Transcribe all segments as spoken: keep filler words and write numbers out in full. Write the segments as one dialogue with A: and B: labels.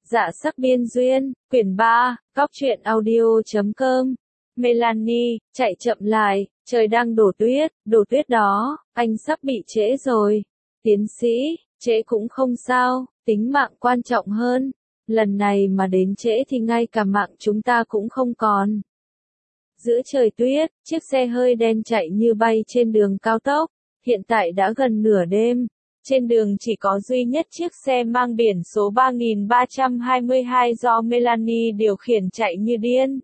A: Dạ sắc biên duyên, quyển ba, góc truyện audio chấm com. Melanie, chạy chậm lại, trời đang đổ tuyết, đổ tuyết đó, anh sắp bị trễ rồi. Tiến sĩ, trễ cũng không sao, tính mạng quan trọng hơn. Lần này mà đến trễ thì ngay cả mạng chúng ta cũng không còn. Giữa trời tuyết, chiếc xe hơi đen chạy như bay trên đường cao tốc. Hiện tại đã gần nửa đêm. Trên đường chỉ có duy nhất chiếc xe mang biển số ba nghìn ba trăm hai mươi hai do Melanie điều khiển chạy như điên.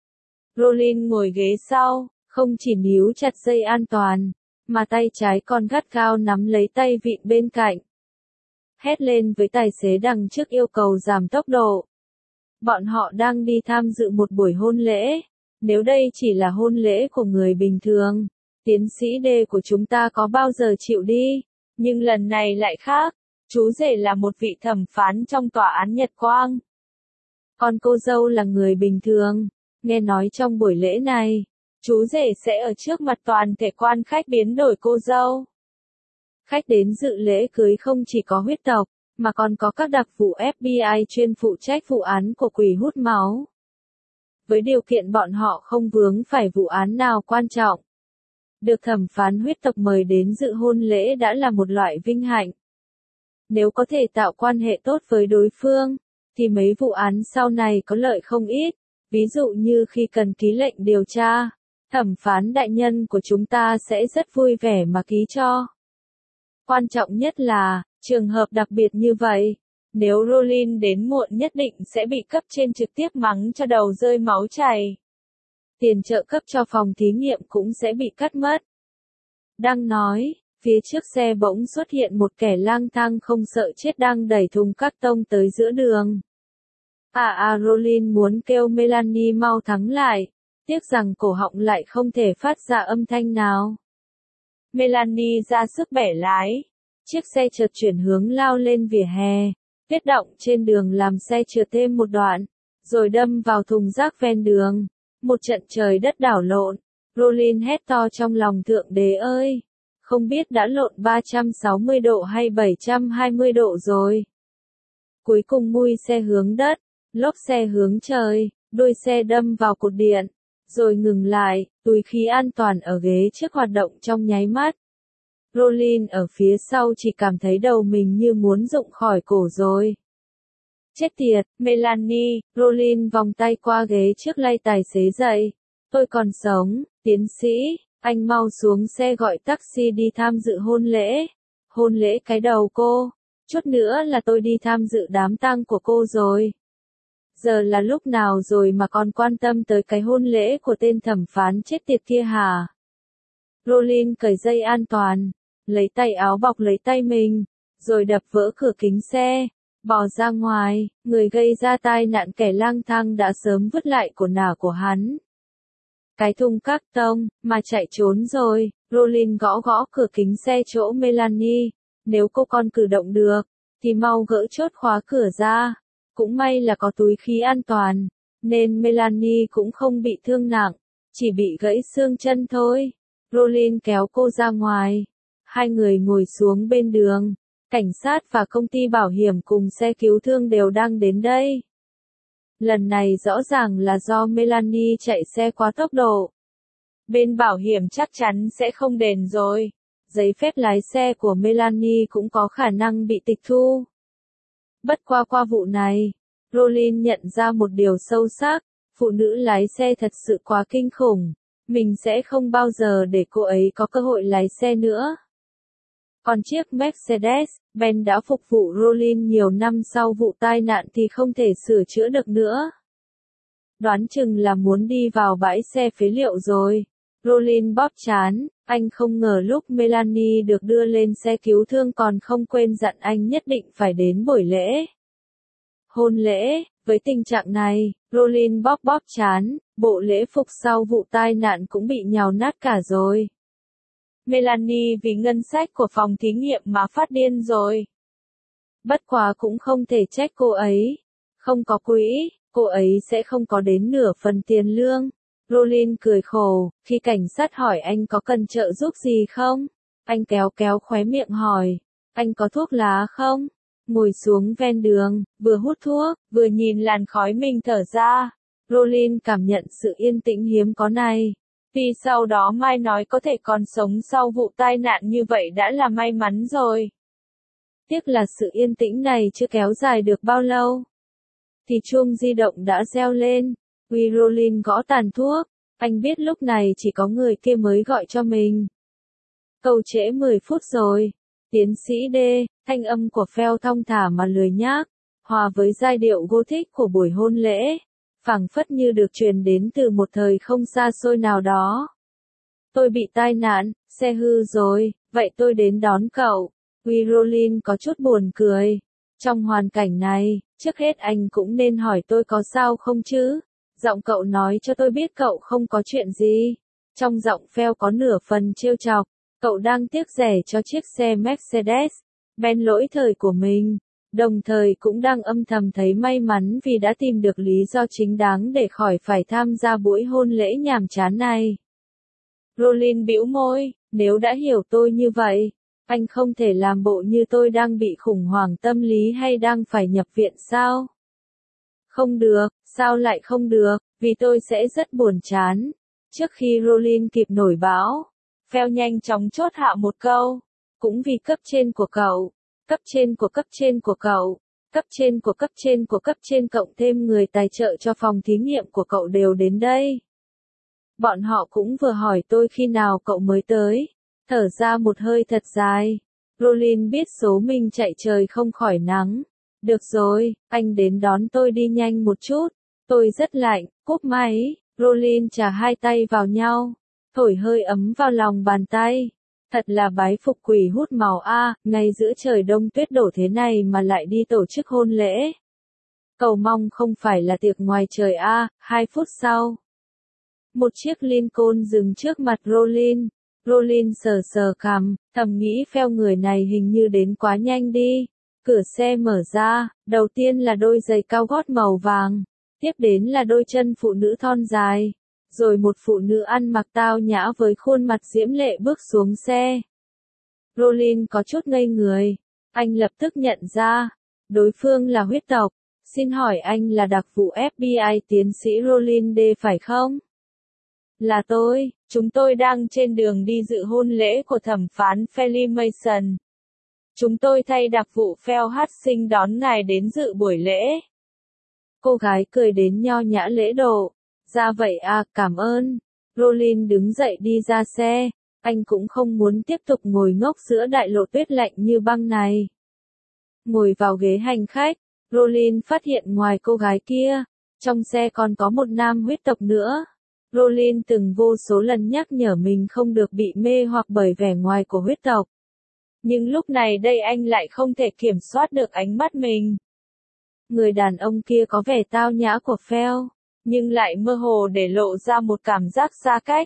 A: Rollin ngồi ghế sau, không chỉ níu chặt dây an toàn, mà tay trái còn gắt gao nắm lấy tay vịn bên cạnh. Hét lên với tài xế đằng trước yêu cầu giảm tốc độ. Bọn họ đang đi tham dự một buổi hôn lễ. Nếu đây chỉ là hôn lễ của người bình thường, tiến sĩ D của chúng ta có bao giờ chịu đi. Nhưng lần này lại khác, chú rể là một vị thẩm phán trong tòa án Nhật Quang. Còn cô dâu là người bình thường. Nghe nói trong buổi lễ này, chú rể sẽ ở trước mặt toàn thể quan khách biến đổi cô dâu. Khách đến dự lễ cưới không chỉ có huyết tộc, mà còn có các đặc vụ F B I chuyên phụ trách vụ án của quỷ hút máu. Với điều kiện bọn họ không vướng phải vụ án nào quan trọng. Được thẩm phán huyết tộc mời đến dự hôn lễ đã là một loại vinh hạnh. Nếu có thể tạo quan hệ tốt với đối phương, thì mấy vụ án sau này có lợi không ít. Ví dụ như khi cần ký lệnh điều tra, thẩm phán đại nhân của chúng ta sẽ rất vui vẻ mà ký cho. Quan trọng nhất là, trường hợp đặc biệt như vậy, nếu Rollin đến muộn nhất định sẽ bị cấp trên trực tiếp mắng cho đầu rơi máu chảy. Tiền trợ cấp cho phòng thí nghiệm cũng sẽ bị cắt mất. Đang nói, phía trước xe bỗng xuất hiện một kẻ lang thang không sợ chết đang đẩy thùng cát tông tới giữa đường. À à Rollin muốn kêu Melanie mau thắng lại, tiếc rằng cổ họng lại không thể phát ra âm thanh nào. Melanie ra sức bẻ lái, chiếc xe chợt chuyển hướng lao lên vỉa hè, tuyết động trên đường làm xe trượt thêm một đoạn, rồi đâm vào thùng rác ven đường. Một trận trời đất đảo lộn, Rollin hét to trong lòng thượng đế ơi, không biết đã lộn ba trăm sáu mươi độ hay bảy trăm hai mươi độ rồi. Cuối cùng mui xe hướng đất, lốp xe hướng trời, đuôi xe đâm vào cột điện, rồi ngừng lại, túi khí an toàn ở ghế trước hoạt động trong nháy mắt. Rollin ở phía sau chỉ cảm thấy đầu mình như muốn rụng khỏi cổ rồi. Chết tiệt, Melanie, Rollin vòng tay qua ghế trước lay tài xế dậy. Tôi còn sống, tiến sĩ, anh mau xuống xe gọi taxi đi tham dự hôn lễ. Hôn lễ cái đầu cô, chút nữa là tôi đi tham dự đám tang của cô rồi. Giờ là lúc nào rồi mà còn quan tâm tới cái hôn lễ của tên thẩm phán chết tiệt kia hả? Rollin cởi dây an toàn, lấy tay áo bọc lấy tay mình, rồi đập vỡ cửa kính xe. Bò ra ngoài, người gây ra tai nạn kẻ lang thang đã sớm vứt lại quần áo của hắn. Cái thùng cát tông, mà chạy trốn rồi, Rollin gõ gõ cửa kính xe chỗ Melanie. Nếu cô còn cử động được, thì mau gỡ chốt khóa cửa ra. Cũng may là có túi khí an toàn, nên Melanie cũng không bị thương nặng, chỉ bị gãy xương chân thôi. Rollin kéo cô ra ngoài. Hai người ngồi xuống bên đường. Cảnh sát và công ty bảo hiểm cùng xe cứu thương đều đang đến đây. Lần này rõ ràng là do Melanie chạy xe quá tốc độ. Bên bảo hiểm chắc chắn sẽ không đền rồi. Giấy phép lái xe của Melanie cũng có khả năng bị tịch thu. Bất qua qua vụ này, Rollin nhận ra một điều sâu sắc, phụ nữ lái xe thật sự quá kinh khủng. Mình sẽ không bao giờ để cô ấy có cơ hội lái xe nữa. Còn chiếc Mercedes-Benz đã phục vụ Rollin nhiều năm sau vụ tai nạn thì không thể sửa chữa được nữa. Đoán chừng là muốn đi vào bãi xe phế liệu rồi. Rollin bóp trán, anh không ngờ lúc Melanie được đưa lên xe cứu thương còn không quên dặn anh nhất định phải đến buổi lễ. Hôn lễ, với tình trạng này, Rollin bóp bóp trán, bộ lễ phục sau vụ tai nạn cũng bị nhào nát cả rồi. Melanie vì ngân sách của phòng thí nghiệm mà phát điên rồi. Bất quá cũng không thể trách cô ấy. Không có quỹ, cô ấy sẽ không có đến nửa phần tiền lương. Rollin cười khổ, khi cảnh sát hỏi anh có cần trợ giúp gì không? Anh kéo kéo khóe miệng hỏi, anh có thuốc lá không? ngồi xuống ven đường, vừa hút thuốc, vừa nhìn làn khói mình thở ra. Rollin cảm nhận sự yên tĩnh hiếm có này. Vì sau đó Mai nói có thể còn sống sau vụ tai nạn như vậy đã là may mắn rồi. Tiếc là sự yên tĩnh này chưa kéo dài được bao lâu. Thì chuông di động đã reo lên. Uy Rollin gõ tàn thuốc. Anh biết lúc này chỉ có người kia mới gọi cho mình. Cậu trễ mười phút rồi. Tiến sĩ D, thanh âm của Phil thong thả mà lười nhác, hòa với giai điệu gothic của buổi hôn lễ, phảng phất như được truyền đến từ một thời không xa xôi nào đó. Tôi bị tai nạn, xe hư rồi, vậy tôi đến đón cậu. Uy Rollin có chút buồn cười. Trong hoàn cảnh này, trước hết anh cũng nên hỏi tôi có sao không chứ. Giọng cậu nói cho tôi biết cậu không có chuyện gì. Trong giọng Phil có nửa phần trêu chọc. Cậu đang tiếc rẻ cho chiếc xe Mercedes-Benz lỗi thời của mình, đồng thời cũng đang âm thầm thấy may mắn vì đã tìm được lý do chính đáng để khỏi phải tham gia buổi hôn lễ nhàm chán này. Rollin bĩu môi, nếu đã hiểu tôi như vậy, anh không thể làm bộ như tôi đang bị khủng hoảng tâm lý hay đang phải nhập viện sao? Không được, sao lại không được, vì tôi sẽ rất buồn chán. Trước khi Rollin kịp nổi báo, Phil nhanh chóng chốt hạ một câu. Cũng vì cấp trên của cậu, cấp trên của cấp trên của cậu, cấp trên của cấp trên của cấp trên cộng thêm người tài trợ cho phòng thí nghiệm của cậu đều đến đây. Bọn họ cũng vừa hỏi tôi khi nào cậu mới tới. Thở ra một hơi thật dài. Rollin biết số mình chạy trời không khỏi nắng. Được rồi, anh đến đón tôi đi nhanh một chút. Tôi rất lạnh, cúp máy. Rollin chà hai tay vào nhau, thổi hơi ấm vào lòng bàn tay. Thật là bái phục quỷ hút màu a, ngay giữa trời đông tuyết đổ thế này mà lại đi tổ chức hôn lễ. Cầu mong không phải là tiệc ngoài trời a. Hai phút sau, một chiếc Lincoln dừng trước mặt Rollin. Rollin sờ sờ cằm, thầm nghĩ Phil người này hình như đến quá nhanh đi. Cửa xe mở ra, đầu tiên là đôi giày cao gót màu vàng, tiếp đến là đôi chân phụ nữ thon dài. Rồi một phụ nữ ăn mặc tao nhã với khuôn mặt diễm lệ bước xuống xe. Rollin có chút ngây người. Anh lập tức nhận ra, đối phương là huyết tộc. Xin hỏi anh là đặc vụ F B I tiến sĩ Rollin D phải không? Là tôi, chúng tôi đang trên đường đi dự hôn lễ của thẩm phán Felly Mason. Chúng tôi thay đặc vụ Phil Hastings đón ngài đến dự buổi lễ. Cô gái cười đến nho nhã lễ độ. Ra vậy à, cảm ơn. Rollin đứng dậy đi ra xe. Anh cũng không muốn tiếp tục ngồi ngốc giữa đại lộ tuyết lạnh như băng này. Ngồi vào ghế hành khách, Rollin phát hiện ngoài cô gái kia, trong xe còn có một nam huyết tộc nữa. Rollin từng vô số lần nhắc nhở mình không được bị mê hoặc bởi vẻ ngoài của huyết tộc. Nhưng lúc này đây anh lại không thể kiểm soát được ánh mắt mình. Người đàn ông kia có vẻ tao nhã của Phil, nhưng lại mơ hồ để lộ ra một cảm giác xa cách.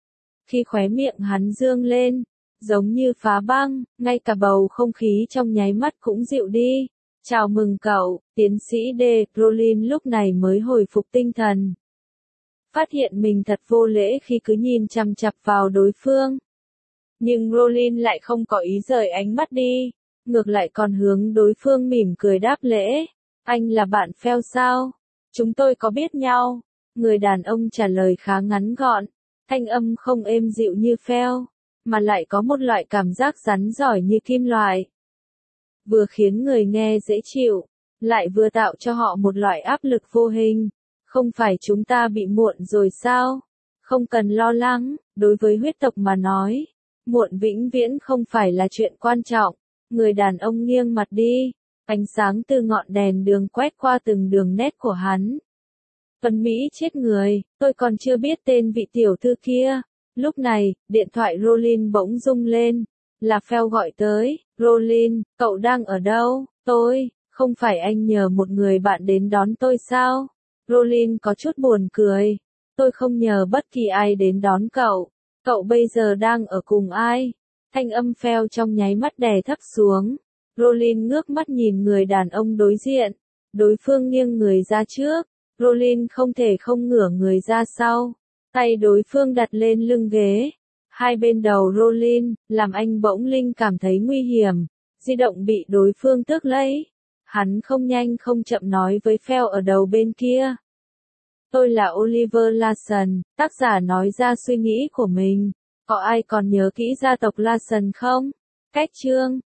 A: Khi khóe miệng hắn dương lên, giống như phá băng, ngay cả bầu không khí trong nháy mắt cũng dịu đi. Chào mừng cậu, tiến sĩ D. Rollin lúc này mới hồi phục tinh thần. Phát hiện mình thật vô lễ khi cứ nhìn chằm chằm vào đối phương. Nhưng Rollin lại không có ý rời ánh mắt đi, ngược lại còn hướng đối phương mỉm cười đáp lễ. Anh là bạn Phil sao? Chúng tôi có biết nhau. Người đàn ông trả lời khá ngắn gọn, thanh âm không êm dịu như Phil, mà lại có một loại cảm giác rắn giỏi như kim loại. Vừa khiến người nghe dễ chịu, lại vừa tạo cho họ một loại áp lực vô hình. Không phải chúng ta bị muộn rồi sao? Không cần lo lắng, đối với huyết tộc mà nói, muộn vĩnh viễn không phải là chuyện quan trọng. Người đàn ông nghiêng mặt đi, ánh sáng từ ngọn đèn đường quét qua từng đường nét của hắn. Tuấn Mỹ chết người, tôi còn chưa biết tên vị tiểu thư kia. Lúc này, điện thoại Rollin bỗng rung lên. Là Phil gọi tới. Rollin, cậu đang ở đâu? Tôi, không phải anh nhờ một người bạn đến đón tôi sao? Rollin có chút buồn cười. Tôi không nhờ bất kỳ ai đến đón cậu. Cậu bây giờ đang ở cùng ai? Thanh âm Phil trong nháy mắt đè thấp xuống. Rollin ngước mắt nhìn người đàn ông đối diện. Đối phương nghiêng người ra trước. Rollin không thể không ngửa người ra sau. Tay đối phương đặt lên lưng ghế. Hai bên đầu Rollin, làm anh bỗng linh cảm thấy nguy hiểm. Di động bị đối phương tước lấy. Hắn không nhanh không chậm nói với Phil ở đầu bên kia. Tôi là Oliver Larson, tác giả nói ra suy nghĩ của mình. Có ai còn nhớ kỹ gia tộc Larson không? Cách chương